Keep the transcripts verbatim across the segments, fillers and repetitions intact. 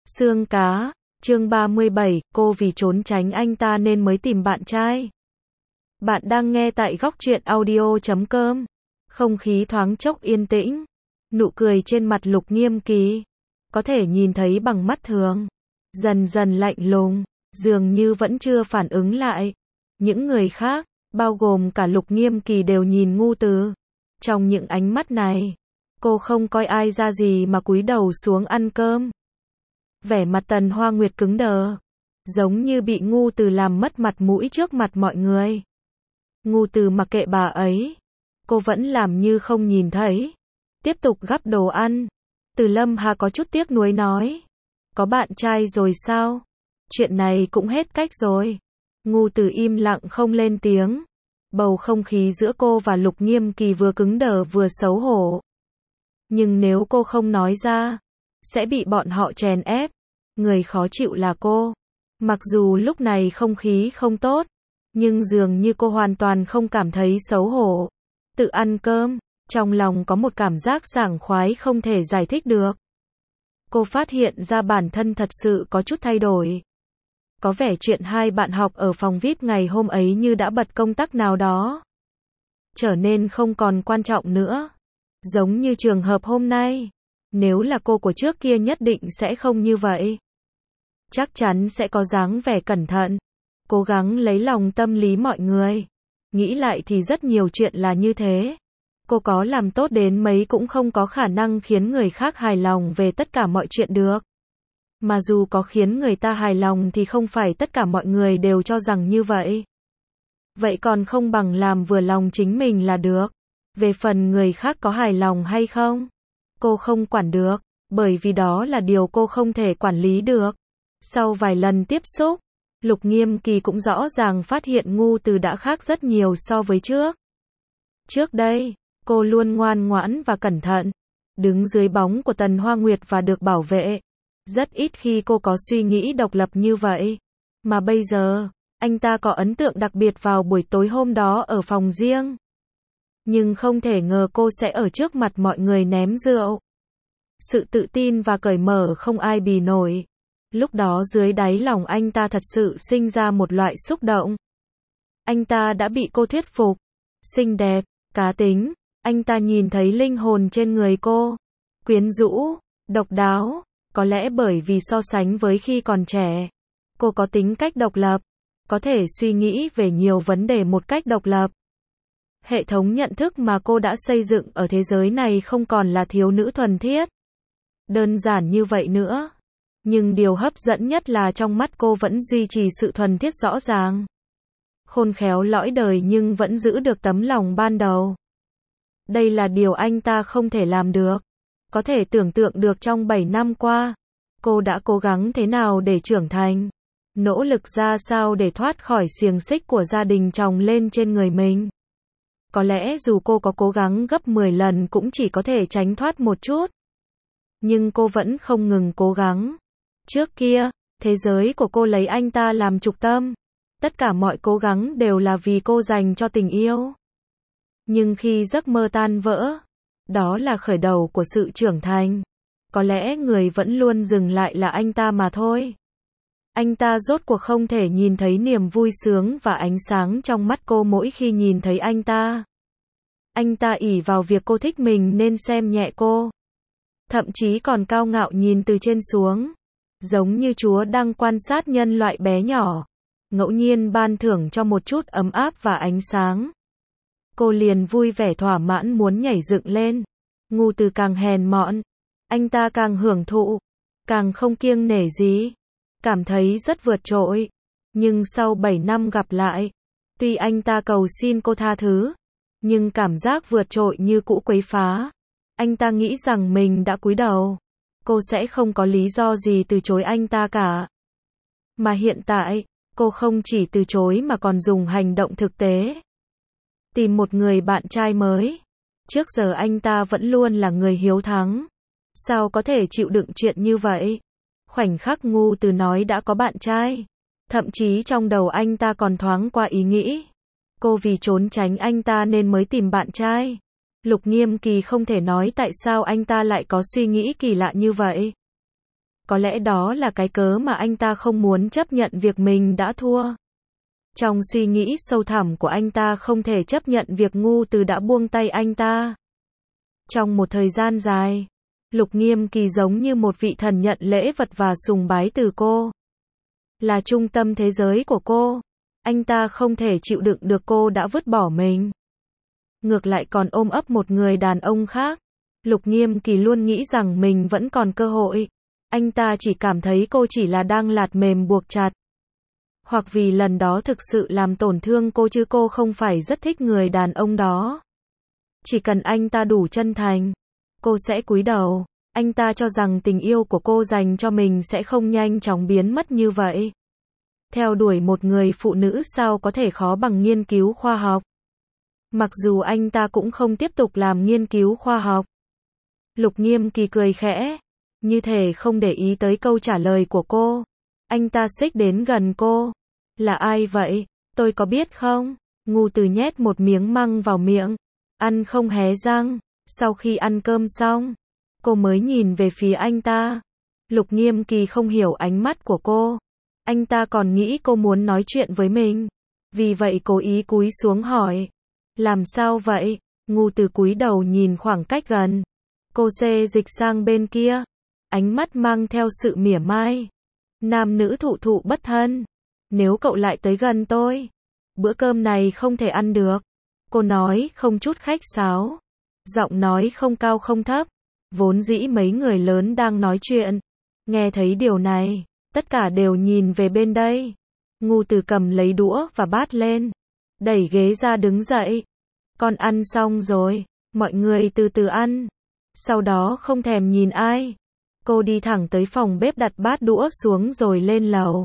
Xương cá, chương ba mươi bảy, cô vì trốn tránh anh ta nên mới tìm bạn trai. Bạn đang nghe tại góc truyện audio chấm com. Không khí thoáng chốc yên tĩnh. Nụ cười trên mặt Lục Nghiêm Kỳ. Có thể nhìn thấy bằng mắt thường. Dần dần lạnh lùng, dường như vẫn chưa phản ứng lại. Những người khác, bao gồm cả Lục Nghiêm Kỳ đều nhìn Ngưu Từ. Trong những ánh mắt này, cô không coi ai ra gì mà cúi đầu xuống ăn cơm. Vẻ mặt Tần Hoa Nguyệt cứng đờ, giống như bị Ngưu Từ làm mất mặt mũi trước mặt mọi người. Ngưu Từ mặc kệ bà ấy, cô vẫn làm như không nhìn thấy, tiếp tục gắp đồ ăn. Từ Lâm Hà có chút tiếc nuối nói, có bạn trai rồi sao? Chuyện này cũng hết cách rồi. Ngưu Từ im lặng không lên tiếng. Bầu không khí giữa cô và Lục Nghiêm Kỳ vừa cứng đờ vừa xấu hổ. Nhưng nếu cô không nói ra, sẽ bị bọn họ chèn ép. Người khó chịu là cô. Mặc dù lúc này không khí không tốt, nhưng dường như cô hoàn toàn không cảm thấy xấu hổ. Tự ăn cơm, trong lòng có một cảm giác sảng khoái không thể giải thích được. Cô phát hiện ra bản thân thật sự có chút thay đổi. Có vẻ chuyện hai bạn học ở phòng vi ai pi ngày hôm ấy như đã bật công tắc nào đó. Trở nên không còn quan trọng nữa. Giống như trường hợp hôm nay. Nếu là cô của trước kia nhất định sẽ không như vậy. Chắc chắn sẽ có dáng vẻ cẩn thận. Cố gắng lấy lòng tâm lý mọi người. Nghĩ lại thì rất nhiều chuyện là như thế. Cô có làm tốt đến mấy cũng không có khả năng khiến người khác hài lòng về tất cả mọi chuyện được. Mà dù có khiến người ta hài lòng thì không phải tất cả mọi người đều cho rằng như vậy. Vậy còn không bằng làm vừa lòng chính mình là được. Về phần người khác có hài lòng hay không, cô không quản được, bởi vì đó là điều cô không thể quản lý được. Sau vài lần tiếp xúc, Lục Nghiêm Kỳ cũng rõ ràng phát hiện Ngưu Từ đã khác rất nhiều so với trước. Trước đây, cô luôn ngoan ngoãn và cẩn thận, đứng dưới bóng của Tần Hoa Nguyệt và được bảo vệ. Rất ít khi cô có suy nghĩ độc lập như vậy. Mà bây giờ, anh ta có ấn tượng đặc biệt vào buổi tối hôm đó ở phòng riêng. Nhưng không thể ngờ cô sẽ ở trước mặt mọi người ném rượu. Sự tự tin và cởi mở không ai bì nổi. Lúc đó dưới đáy lòng anh ta thật sự sinh ra một loại xúc động. Anh ta đã bị cô thuyết phục. Xinh đẹp, cá tính, anh ta nhìn thấy linh hồn trên người cô. Quyến rũ, độc đáo. Có lẽ bởi vì so sánh với khi còn trẻ, cô có tính cách độc lập, có thể suy nghĩ về nhiều vấn đề một cách độc lập. Hệ thống nhận thức mà cô đã xây dựng ở thế giới này không còn là thiếu nữ thuần thiết. Đơn giản như vậy nữa. Nhưng điều hấp dẫn nhất là trong mắt cô vẫn duy trì sự thuần thiết rõ ràng. Khôn khéo lõi đời nhưng vẫn giữ được tấm lòng ban đầu. Đây là điều anh ta không thể làm được. Có thể tưởng tượng được trong bảy năm qua, cô đã cố gắng thế nào để trưởng thành, nỗ lực ra sao để thoát khỏi xiềng xích của gia đình chồng lên trên người mình. Có lẽ dù cô có cố gắng gấp mười lần cũng chỉ có thể tránh thoát một chút. Nhưng cô vẫn không ngừng cố gắng. Trước kia, thế giới của cô lấy anh ta làm trục tâm. Tất cả mọi cố gắng đều là vì cô dành cho tình yêu. Nhưng khi giấc mơ tan vỡ, đó là khởi đầu của sự trưởng thành. Có lẽ người vẫn luôn dừng lại là anh ta mà thôi. Anh ta rốt cuộc không thể nhìn thấy niềm vui sướng và ánh sáng trong mắt cô mỗi khi nhìn thấy anh ta. Anh ta ỷ vào việc cô thích mình nên xem nhẹ cô. Thậm chí còn cao ngạo nhìn từ trên xuống. Giống như Chúa đang quan sát nhân loại bé nhỏ. Ngẫu nhiên ban thưởng cho một chút ấm áp và ánh sáng. Cô liền vui vẻ thỏa mãn muốn nhảy dựng lên. Ngưu Từ càng hèn mọn, anh ta càng hưởng thụ, càng không kiêng nể gì, cảm thấy rất vượt trội. Nhưng sau bảy năm gặp lại, tuy anh ta cầu xin cô tha thứ, nhưng cảm giác vượt trội như cũ quấy phá. Anh ta nghĩ rằng mình đã cúi đầu, cô sẽ không có lý do gì từ chối anh ta cả. Mà hiện tại, cô không chỉ từ chối mà còn dùng hành động thực tế. Tìm một người bạn trai mới. Trước giờ anh ta vẫn luôn là người hiếu thắng. Sao có thể chịu đựng chuyện như vậy? Khoảnh khắc Ngưu Từ nói đã có bạn trai. Thậm chí trong đầu anh ta còn thoáng qua ý nghĩ. Cô vì trốn tránh anh ta nên mới tìm bạn trai. Lục Nghiêm Kỳ không thể nói tại sao anh ta lại có suy nghĩ kỳ lạ như vậy. Có lẽ đó là cái cớ mà anh ta không muốn chấp nhận việc mình đã thua. Trong suy nghĩ sâu thẳm của anh ta không thể chấp nhận việc Ngô Từ đã buông tay anh ta. Trong một thời gian dài, Lục Nghiêm Kỳ giống như một vị thần nhận lễ vật và sùng bái từ cô. Là trung tâm thế giới của cô. Anh ta không thể chịu đựng được cô đã vứt bỏ mình. Ngược lại còn ôm ấp một người đàn ông khác. Lục Nghiêm Kỳ luôn nghĩ rằng mình vẫn còn cơ hội. Anh ta chỉ cảm thấy cô chỉ là đang lạt mềm buộc chặt. Hoặc vì lần đó thực sự làm tổn thương cô chứ cô không phải rất thích người đàn ông đó. Chỉ cần anh ta đủ chân thành, cô sẽ cúi đầu. Anh ta cho rằng tình yêu của cô dành cho mình sẽ không nhanh chóng biến mất như vậy. Theo đuổi một người phụ nữ sao có thể khó bằng nghiên cứu khoa học. Mặc dù anh ta cũng không tiếp tục làm nghiên cứu khoa học. Lục Nghiêm Kỳ cười khẽ, như thể không để ý tới câu trả lời của cô. Anh ta xích đến gần cô. Là ai vậy? Tôi có biết không? Ngô Từ nhét một miếng măng vào miệng. Ăn không hé răng. Sau khi ăn cơm xong, cô mới nhìn về phía anh ta. Lục Nghiêm Kỳ không hiểu ánh mắt của cô. Anh ta còn nghĩ cô muốn nói chuyện với mình. Vì vậy cố ý cúi xuống hỏi. Làm sao vậy? Ngô Từ cúi đầu nhìn khoảng cách gần. Cô xê dịch sang bên kia. Ánh mắt mang theo sự mỉa mai. Nam nữ thụ thụ bất thân. Nếu cậu lại tới gần tôi, bữa cơm này không thể ăn được. Cô nói không chút khách sáo. Giọng nói không cao không thấp. Vốn dĩ mấy người lớn đang nói chuyện. Nghe thấy điều này, tất cả đều nhìn về bên đây. Ngô Từ cầm lấy đũa và bát lên. Đẩy ghế ra đứng dậy. Con ăn xong rồi, mọi người từ từ ăn. Sau đó không thèm nhìn ai. Cô đi thẳng tới phòng bếp đặt bát đũa xuống rồi lên lầu.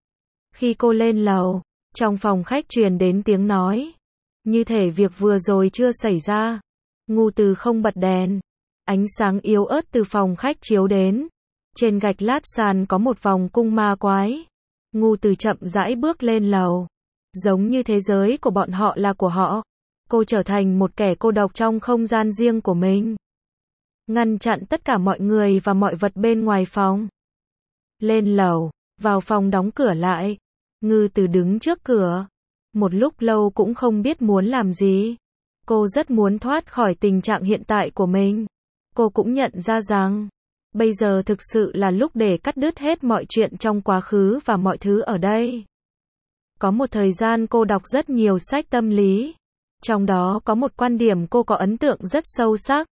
Khi cô lên lầu, trong phòng khách truyền đến tiếng nói. Như thể việc vừa rồi chưa xảy ra. Ngô Từ không bật đèn. Ánh sáng yếu ớt từ phòng khách chiếu đến. Trên gạch lát sàn có một vòng cung ma quái. Ngô Từ chậm rãi bước lên lầu. Giống như thế giới của bọn họ là của họ. Cô trở thành một kẻ cô độc trong không gian riêng của mình. Ngăn chặn tất cả mọi người và mọi vật bên ngoài phòng. Lên lầu, vào phòng đóng cửa lại. Ngô Từ đứng trước cửa. Một lúc lâu cũng không biết muốn làm gì. Cô rất muốn thoát khỏi tình trạng hiện tại của mình. Cô cũng nhận ra rằng, bây giờ thực sự là lúc để cắt đứt hết mọi chuyện trong quá khứ và mọi thứ ở đây. Có một thời gian cô đọc rất nhiều sách tâm lý. Trong đó có một quan điểm cô có ấn tượng rất sâu sắc.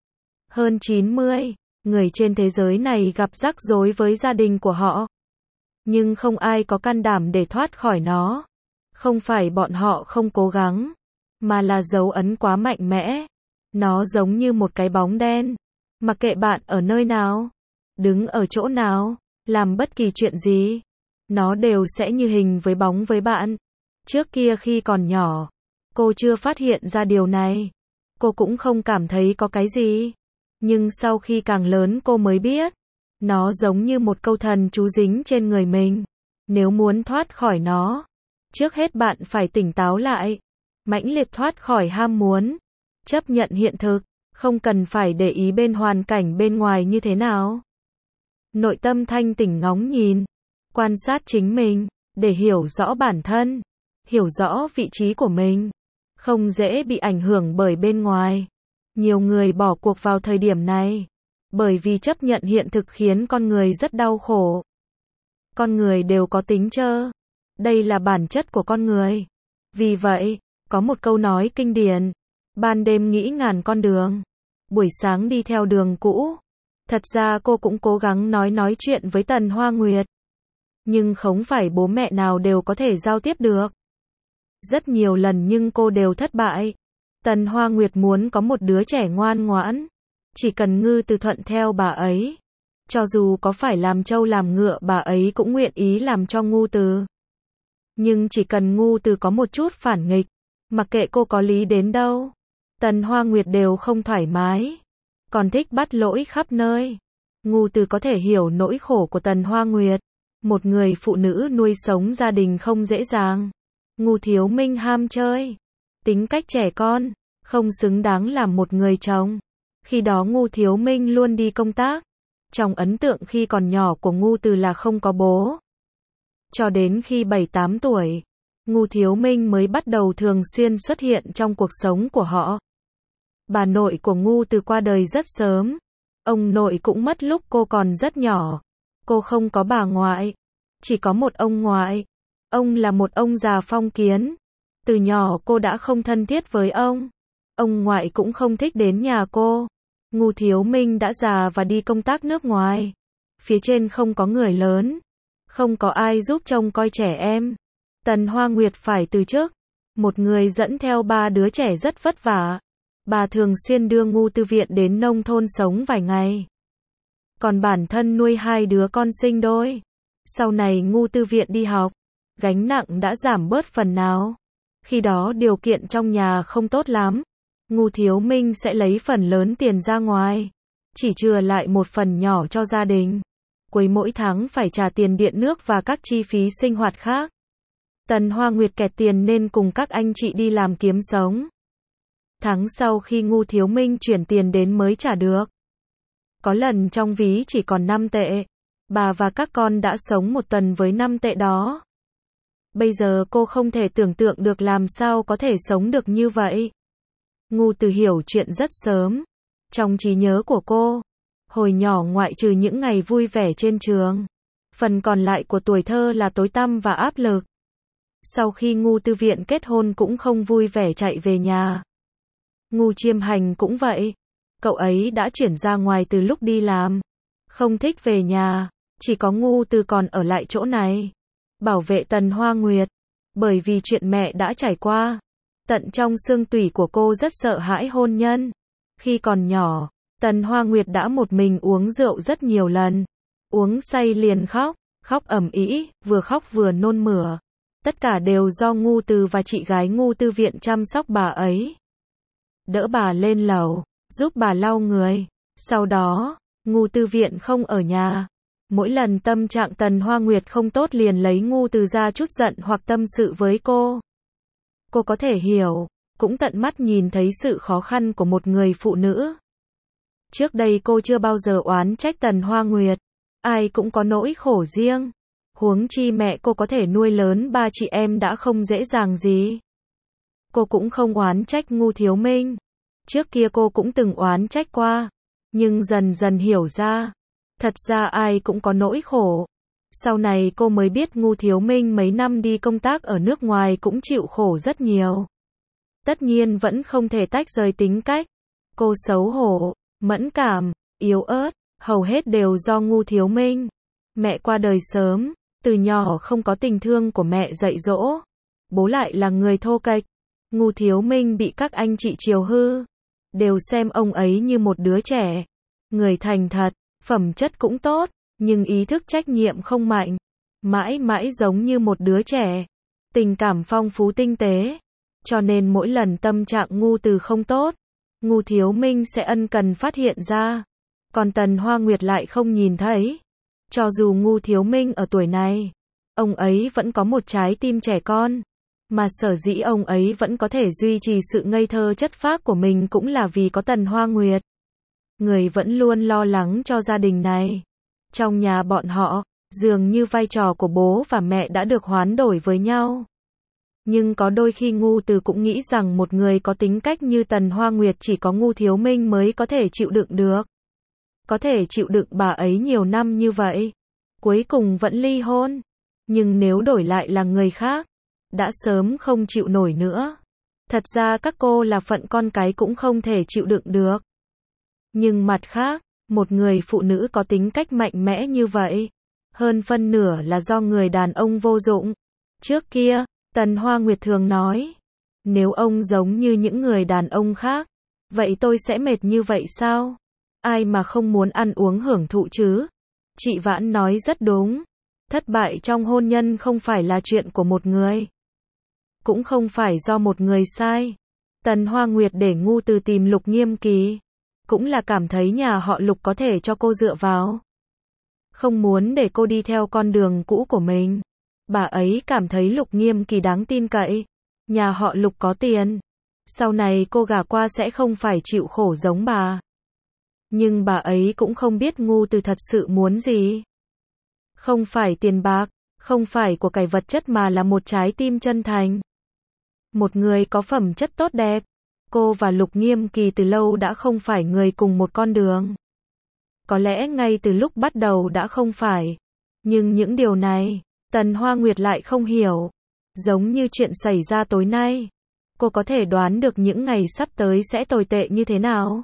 Hơn chín mươi người trên thế giới này gặp rắc rối với gia đình của họ. Nhưng không ai có can đảm để thoát khỏi nó. Không phải bọn họ không cố gắng, mà là dấu ấn quá mạnh mẽ. Nó giống như một cái bóng đen. Mặc kệ bạn ở nơi nào, đứng ở chỗ nào, làm bất kỳ chuyện gì, nó đều sẽ như hình với bóng với bạn. Trước kia khi còn nhỏ, cô chưa phát hiện ra điều này. Cô cũng không cảm thấy có cái gì. Nhưng sau khi càng lớn cô mới biết. Nó giống như một câu thần chú dính trên người mình. Nếu muốn thoát khỏi nó, trước hết bạn phải tỉnh táo lại. Mãnh liệt thoát khỏi ham muốn. Chấp nhận hiện thực. Không cần phải để ý bên hoàn cảnh bên ngoài như thế nào. Nội tâm thanh tỉnh ngóng nhìn. Quan sát chính mình. Để hiểu rõ bản thân. Hiểu rõ vị trí của mình. Không dễ bị ảnh hưởng bởi bên ngoài. Nhiều người bỏ cuộc vào thời điểm này. Bởi vì chấp nhận hiện thực khiến con người rất đau khổ. Con người đều có tính trơ. Đây là bản chất của con người. Vì vậy, có một câu nói kinh điển. Ban đêm nghĩ ngàn con đường. Buổi sáng đi theo đường cũ. Thật ra cô cũng cố gắng nói nói chuyện với Tần Hoa Nguyệt. Nhưng không phải bố mẹ nào đều có thể giao tiếp được. Rất nhiều lần nhưng cô đều thất bại. Tần Hoa Nguyệt muốn có một đứa trẻ ngoan ngoãn. Chỉ cần Ngô Từ thuận theo bà ấy. Cho dù có phải làm trâu làm ngựa bà ấy cũng nguyện ý làm cho Ngô Từ. Nhưng chỉ cần Ngô Từ có một chút phản nghịch. Mặc kệ cô có lý đến đâu. Tần Hoa Nguyệt đều không thoải mái. Còn thích bắt lỗi khắp nơi. Ngô Từ có thể hiểu nỗi khổ của Tần Hoa Nguyệt. Một người phụ nữ nuôi sống gia đình không dễ dàng. Ngô Thiếu Minh ham chơi. Tính cách trẻ con. Không xứng đáng làm một người chồng. Khi đó Ngô Thiếu Minh luôn đi công tác. Trong ấn tượng khi còn nhỏ của Ngưu Từ là không có bố. Cho đến khi bảy tám tuổi, Ngưu Thiếu Minh mới bắt đầu thường xuyên xuất hiện trong cuộc sống của họ. Bà nội của Ngưu Từ qua đời rất sớm. Ông nội cũng mất lúc cô còn rất nhỏ. Cô không có bà ngoại, chỉ có một ông ngoại. Ông là một ông già phong kiến. Từ nhỏ cô đã không thân thiết với ông. Ông ngoại cũng không thích đến nhà cô. Ngưu Thiếu Minh đã già và đi công tác nước ngoài. Phía trên không có người lớn, không có ai giúp trông coi trẻ em. Tần Hoa Nguyệt phải từ chức. Một người dẫn theo ba đứa trẻ rất vất vả. Bà thường xuyên đưa Ngưu Tư Viện đến nông thôn sống vài ngày. Còn bản thân nuôi hai đứa con sinh đôi. Sau này Ngưu Tư Viện đi học, gánh nặng đã giảm bớt phần nào. Khi đó điều kiện trong nhà không tốt lắm. Ngưu Thiếu Minh sẽ lấy phần lớn tiền ra ngoài, chỉ chừa lại một phần nhỏ cho gia đình. Cuối mỗi tháng phải trả tiền điện nước và các chi phí sinh hoạt khác. Tần Hoa Nguyệt kẹt tiền nên cùng các anh chị đi làm kiếm sống. Tháng sau khi Ngưu Thiếu Minh chuyển tiền đến mới trả được. Có lần trong ví chỉ còn năm tệ. Bà và các con đã sống một tuần với năm tệ đó. Bây giờ cô không thể tưởng tượng được làm sao có thể sống được như vậy. Ngưu Từ hiểu chuyện rất sớm. Trong trí nhớ của cô, hồi nhỏ ngoại trừ những ngày vui vẻ trên trường, phần còn lại của tuổi thơ là tối tăm và áp lực. Sau khi Ngưu Tư Viện kết hôn cũng không vui vẻ chạy về nhà. Ngưu Chiêm Hành cũng vậy. Cậu ấy đã chuyển ra ngoài từ lúc đi làm. Không thích về nhà. Chỉ có Ngưu Từ còn ở lại chỗ này. Bảo vệ Tần Hoa Nguyệt. Bởi vì chuyện mẹ đã trải qua. Tận trong xương tủy của cô rất sợ hãi hôn nhân. Khi còn nhỏ, Tần Hoa Nguyệt đã một mình uống rượu rất nhiều lần. Uống say liền khóc. Khóc ầm ĩ, vừa khóc vừa nôn mửa. Tất cả đều do Ngưu Từ và chị gái Ngưu Tư Viện chăm sóc bà ấy. Đỡ bà lên lầu, giúp bà lau người. Sau đó, Ngưu Tư Viện không ở nhà. Mỗi lần tâm trạng Tần Hoa Nguyệt không tốt liền lấy Ngưu Từ ra chút giận hoặc tâm sự với cô. Cô có thể hiểu, cũng tận mắt nhìn thấy sự khó khăn của một người phụ nữ. Trước đây cô chưa bao giờ oán trách Tần Hoa Nguyệt. Ai cũng có nỗi khổ riêng. Huống chi mẹ cô có thể nuôi lớn ba chị em đã không dễ dàng gì. Cô cũng không oán trách Ngưu Thiếu Minh. Trước kia cô cũng từng oán trách qua. Nhưng dần dần hiểu ra. Thật ra ai cũng có nỗi khổ. Sau này cô mới biết Ngưu Thiếu Minh mấy năm đi công tác ở nước ngoài cũng chịu khổ rất nhiều. Tất nhiên vẫn không thể tách rời tính cách. Cô xấu hổ, mẫn cảm, yếu ớt, hầu hết đều do Ngưu Thiếu Minh. Mẹ qua đời sớm, từ nhỏ không có tình thương của mẹ dạy dỗ. Bố lại là người thô kệch. Ngưu Thiếu Minh bị các anh chị chiều hư. Đều xem ông ấy như một đứa trẻ. Người thành thật, phẩm chất cũng tốt, nhưng ý thức trách nhiệm không mạnh. Mãi mãi giống như một đứa trẻ. Tình cảm phong phú tinh tế. Cho nên mỗi lần tâm trạng Ngưu Từ không tốt, Ngưu Thiếu Minh sẽ ân cần phát hiện ra. Còn Tần Hoa Nguyệt lại không nhìn thấy. Cho dù Ngưu Thiếu Minh ở tuổi này, ông ấy vẫn có một trái tim trẻ con. Mà sở dĩ ông ấy vẫn có thể duy trì sự ngây thơ chất phác của mình cũng là vì có Tần Hoa Nguyệt. Người vẫn luôn lo lắng cho gia đình này. Trong nhà bọn họ, dường như vai trò của bố và mẹ đã được hoán đổi với nhau. Nhưng có đôi khi Ngưu Từ cũng nghĩ rằng một người có tính cách như Tần Hoa Nguyệt chỉ có Ngưu Thiếu Minh mới có thể chịu đựng được. Có thể chịu đựng bà ấy nhiều năm như vậy. Cuối cùng vẫn ly hôn. Nhưng nếu đổi lại là người khác, đã sớm không chịu nổi nữa. Thật ra các cô là phận con cái cũng không thể chịu đựng được. Nhưng mặt khác, một người phụ nữ có tính cách mạnh mẽ như vậy, hơn phân nửa là do người đàn ông vô dụng. Trước kia, Tần Hoa Nguyệt thường nói, nếu ông giống như những người đàn ông khác, vậy tôi sẽ mệt như vậy sao? Ai mà không muốn ăn uống hưởng thụ chứ? Chị Vãn nói rất đúng. Thất bại trong hôn nhân không phải là chuyện của một người. Cũng không phải do một người sai. Tần Hoa Nguyệt để Ngưu Từ tìm Lục Nghiêm Kỳ. Cũng là cảm thấy nhà họ Lục có thể cho cô dựa vào. Không muốn để cô đi theo con đường cũ của mình. Bà ấy cảm thấy Lục Nghiêm Kỳ đáng tin cậy. Nhà họ Lục có tiền. Sau này cô gả qua sẽ không phải chịu khổ giống bà. Nhưng bà ấy cũng không biết Ngu Từ thật sự muốn gì. Không phải tiền bạc, không phải của cải vật chất mà là một trái tim chân thành. Một người có phẩm chất tốt đẹp. Cô và Lục Nghiêm Kỳ từ lâu đã không phải người cùng một con đường. Có lẽ ngay từ lúc bắt đầu đã không phải. Nhưng những điều này, Tần Hoa Nguyệt lại không hiểu. Giống như chuyện xảy ra tối nay. Cô có thể đoán được những ngày sắp tới sẽ tồi tệ như thế nào.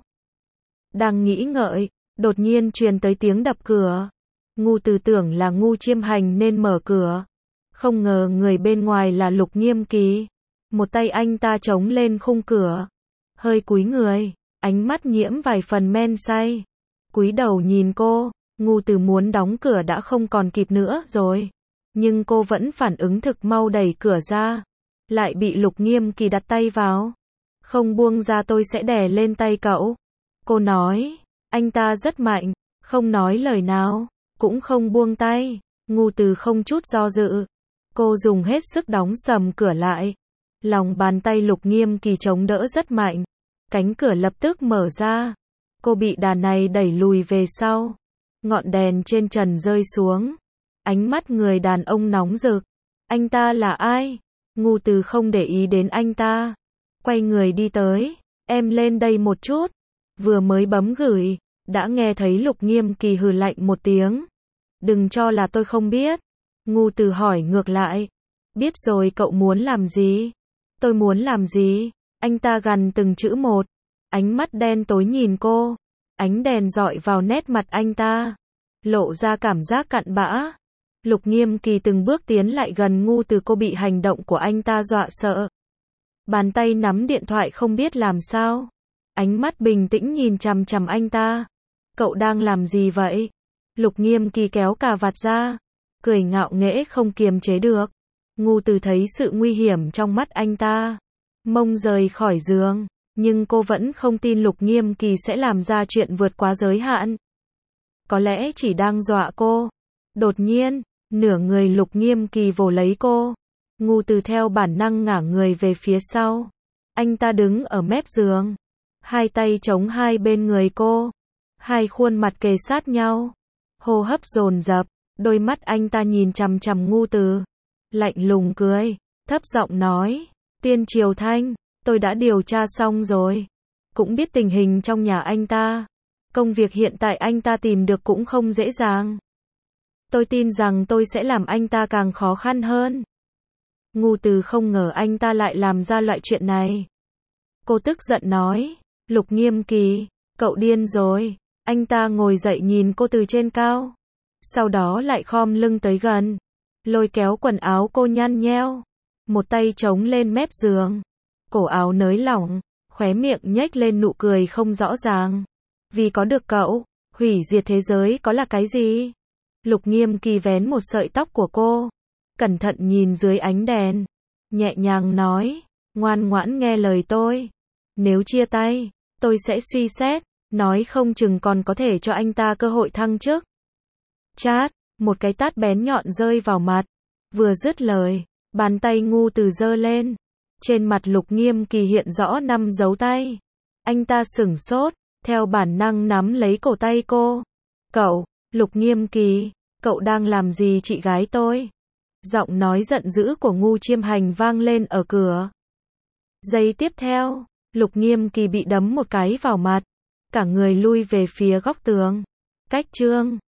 Đang nghĩ ngợi, đột nhiên truyền tới tiếng đập cửa. Ngu Từ tưởng là Ngu Chiêm Hành nên mở cửa. Không ngờ người bên ngoài là Lục Nghiêm Kỳ. Một tay anh ta chống lên khung cửa. Hơi cúi người, ánh mắt nhiễm vài phần men say. Cúi đầu nhìn cô, Ngu Từ muốn đóng cửa đã không còn kịp nữa rồi. Nhưng cô vẫn phản ứng thực mau đẩy cửa ra. Lại bị Lục Nghiêm Kỳ đặt tay vào. Không buông ra tôi sẽ đè lên tay cậu. Cô nói, anh ta rất mạnh, không nói lời nào, cũng không buông tay. Ngu Từ không chút do dự. Cô dùng hết sức đóng sầm cửa lại. Lòng bàn tay Lục Nghiêm Kỳ chống đỡ rất mạnh. Cánh cửa lập tức mở ra. Cô bị đàn này đẩy lùi về sau. Ngọn đèn trên trần rơi xuống. Ánh mắt người đàn ông nóng rực. Anh ta là ai? Ngu Từ không để ý đến anh ta. Quay người đi tới. Em lên đây một chút. Vừa mới bấm gửi, đã nghe thấy Lục Nghiêm Kỳ hừ lạnh một tiếng. Đừng cho là tôi không biết. Ngu Từ hỏi ngược lại. Biết rồi, cậu muốn làm gì? Tôi muốn làm gì? Anh ta gằn từng chữ một. Ánh mắt đen tối nhìn cô. Ánh đèn dọi vào nét mặt anh ta. Lộ ra cảm giác cặn bã. Lục Nghiêm Kỳ từng bước tiến lại gần Ngu Từ, cô bị hành động của anh ta dọa sợ. Bàn tay nắm điện thoại không biết làm sao. Ánh mắt bình tĩnh nhìn chằm chằm anh ta. Cậu đang làm gì vậy? Lục Nghiêm Kỳ kéo cà vạt ra. Cười ngạo nghễ không kiềm chế được. Ngu Từ thấy sự nguy hiểm trong mắt anh ta. Mông rời khỏi giường. Nhưng cô vẫn không tin Lục Nghiêm Kỳ sẽ làm ra chuyện vượt quá giới hạn. Có lẽ chỉ đang dọa cô. Đột nhiên, nửa người Lục Nghiêm Kỳ vồ lấy cô. Ngu Từ theo bản năng ngả người về phía sau. Anh ta đứng ở mép giường. Hai tay chống hai bên người cô. Hai khuôn mặt kề sát nhau. Hô hấp dồn dập. Đôi mắt anh ta nhìn chằm chằm Ngu Từ. Lạnh lùng cười. Thấp giọng nói. Tiên Triều Thanh, tôi đã điều tra xong rồi. Cũng biết tình hình trong nhà anh ta. Công việc hiện tại anh ta tìm được cũng không dễ dàng. Tôi tin rằng tôi sẽ làm anh ta càng khó khăn hơn. Ngu Từ không ngờ anh ta lại làm ra loại chuyện này. Cô tức giận nói. Lục Nghiêm Kỳ, cậu điên rồi. Anh ta ngồi dậy nhìn cô từ trên cao. Sau đó lại khom lưng tới gần. Lôi kéo quần áo cô nhăn nheo. Một tay chống lên mép giường. Cổ áo nới lỏng. Khóe miệng nhếch lên nụ cười không rõ ràng. Vì có được cậu, hủy diệt thế giới có là cái gì? Lục Nghiêm Kỳ vén một sợi tóc của cô. Cẩn thận nhìn dưới ánh đèn. Nhẹ nhàng nói. Ngoan ngoãn nghe lời tôi. Nếu chia tay, tôi sẽ suy xét. Nói không chừng còn có thể cho anh ta cơ hội thăng chức. Chát, một cái tát bén nhọn rơi vào mặt. Vừa dứt lời, bàn tay Ngu Từ giơ lên. Trên mặt Lục Nghiêm Kỳ hiện rõ năm dấu tay. Anh ta sửng sốt, theo bản năng nắm lấy cổ tay cô. Cậu, Lục Nghiêm Kỳ, cậu đang làm gì chị gái tôi? Giọng nói giận dữ của Ngu Chiêm Hành vang lên ở cửa. Giây tiếp theo, Lục Nghiêm Kỳ bị đấm một cái vào mặt. Cả người lui về phía góc tường. Cách chương